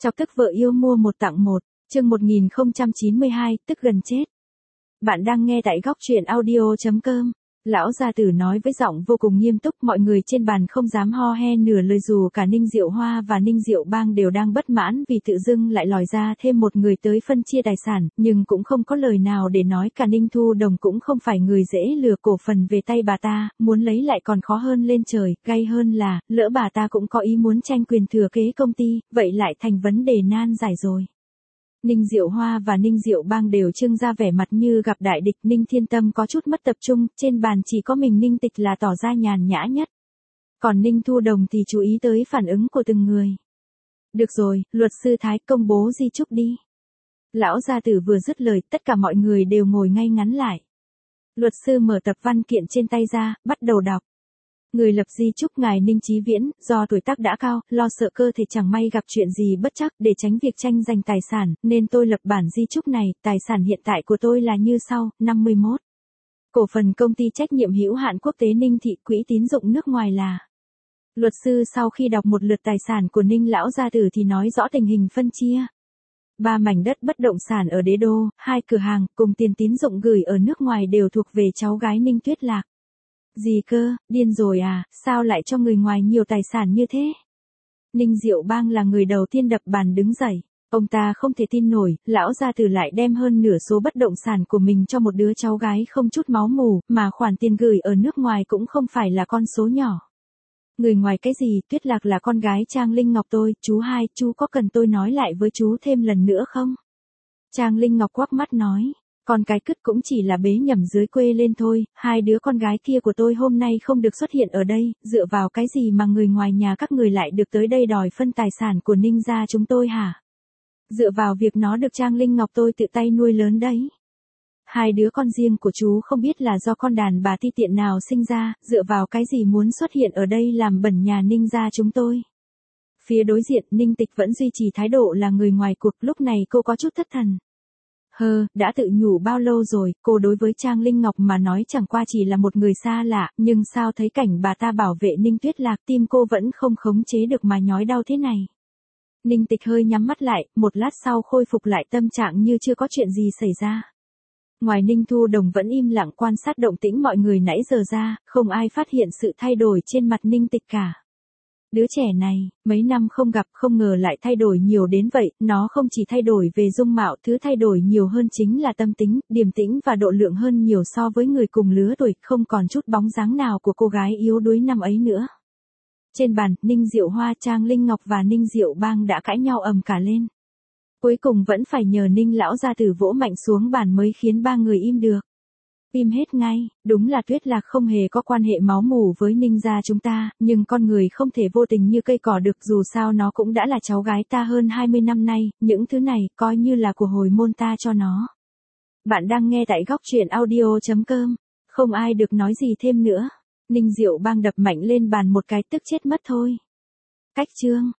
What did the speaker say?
Chọc tức vợ yêu mua một tặng một, chương 1092, tức gần chết. Bạn đang nghe tại góc truyện audio.com. Lão gia tử nói với giọng vô cùng nghiêm túc, mọi người trên bàn không dám ho he nửa lời dù cả Ninh Diệu Hoa và Ninh Diệu Bang đều đang bất mãn vì tự dưng lại lòi ra thêm một người tới phân chia tài sản, nhưng cũng không có lời nào để nói, cả Ninh Thu Đồng cũng không phải người dễ lừa, cổ phần về tay bà ta, muốn lấy lại còn khó hơn lên trời, gay hơn là, lỡ bà ta cũng có ý muốn tranh quyền thừa kế công ty, vậy lại thành vấn đề nan giải rồi. Ninh Diệu Hoa và Ninh Diệu Bang đều trưng ra vẻ mặt như gặp đại địch. Ninh Thiên Tâm có chút mất tập trung, trên bàn chỉ có mình Ninh Tịch là tỏ ra nhàn nhã nhất. Còn Ninh Thu Đồng thì chú ý tới phản ứng của từng người. Được rồi, luật sư Thái, công bố di chúc đi. Lão gia tử vừa dứt lời, tất cả mọi người đều ngồi ngay ngắn lại. Luật sư mở tập văn kiện trên tay ra, bắt đầu đọc. Người lập di chúc ngài Ninh Chí Viễn, do tuổi tác đã cao, lo sợ cơ thể chẳng may gặp chuyện gì bất trắc, để tránh việc tranh giành tài sản, nên tôi lập bản di chúc này. Tài sản hiện tại của tôi là như sau: 51. Cổ phần công ty trách nhiệm hữu hạn quốc tế Ninh Thị, quỹ tín dụng nước ngoài là. Luật sư sau khi đọc một lượt tài sản của Ninh lão gia tử thì nói rõ tình hình phân chia. 3 mảnh đất bất động sản ở Đế Đô, 2 cửa hàng, cùng tiền tín dụng gửi ở nước ngoài đều thuộc về cháu gái Ninh Tuyết Lạc. Gì cơ, điên rồi à, sao lại cho người ngoài nhiều tài sản như thế? Ninh Diệu Bang là người đầu tiên đập bàn đứng dậy. Ông ta không thể tin nổi, lão gia tử lại đem hơn nửa số bất động sản của mình cho một đứa cháu gái không chút máu mủ, mà khoản tiền gửi ở nước ngoài cũng không phải là con số nhỏ. Người ngoài cái gì, Tuyết Lạc là con gái Trang Linh Ngọc tôi, chú hai, chú có cần tôi nói lại với chú thêm lần nữa không? Trang Linh Ngọc quắc mắt nói. Con cái cứt cũng chỉ là bế nhầm dưới quê lên thôi, hai đứa con gái kia của tôi hôm nay không được xuất hiện ở đây, dựa vào cái gì mà người ngoài nhà các người lại được tới đây đòi phân tài sản của Ninh gia chúng tôi hả? Dựa vào việc nó được Trang Linh Ngọc tôi tự tay nuôi lớn đấy. Hai đứa con riêng của chú không biết là do con đàn bà ti tiện nào sinh ra, dựa vào cái gì muốn xuất hiện ở đây làm bẩn nhà Ninh gia chúng tôi. Phía đối diện, Ninh Tịch vẫn duy trì thái độ là người ngoài cuộc, lúc này cô có chút thất thần. Đã tự nhủ bao lâu rồi, cô đối với Trang Linh Ngọc mà nói chẳng qua chỉ là một người xa lạ, nhưng sao thấy cảnh bà ta bảo vệ Ninh Tuyết Lạc, tim cô vẫn không khống chế được mà nhói đau thế này. Ninh Tịch hơi nhắm mắt lại, một lát sau khôi phục lại tâm trạng như chưa có chuyện gì xảy ra. Ngoài Ninh Thu Đồng vẫn im lặng quan sát động tĩnh mọi người nãy giờ ra, không ai phát hiện sự thay đổi trên mặt Ninh Tịch cả. Đứa trẻ này, mấy năm không gặp không ngờ lại thay đổi nhiều đến vậy, nó không chỉ thay đổi về dung mạo, thứ thay đổi nhiều hơn chính là tâm tính, điềm tĩnh và độ lượng hơn nhiều so với người cùng lứa tuổi, không còn chút bóng dáng nào của cô gái yếu đuối năm ấy nữa. Trên bàn, Ninh Diệu Hoa, Trang Linh Ngọc và Ninh Diệu Bang đã cãi nhau ầm cả lên. Cuối cùng vẫn phải nhờ Ninh lão gia tử vỗ mạnh xuống bàn mới khiến ba người im được. Im hết ngay, đúng là Tuyết Lạc không hề có quan hệ máu mủ với Ninh gia chúng ta, nhưng con người không thể vô tình như cây cỏ được, dù sao nó cũng đã là cháu gái ta hơn 20 năm nay, những thứ này coi như là của hồi môn ta cho nó. Bạn đang nghe tại góc truyện audio.com, không ai được nói gì thêm nữa. Ninh Diệu Bang đập mạnh lên bàn một cái, tức chết mất thôi. Cách chương.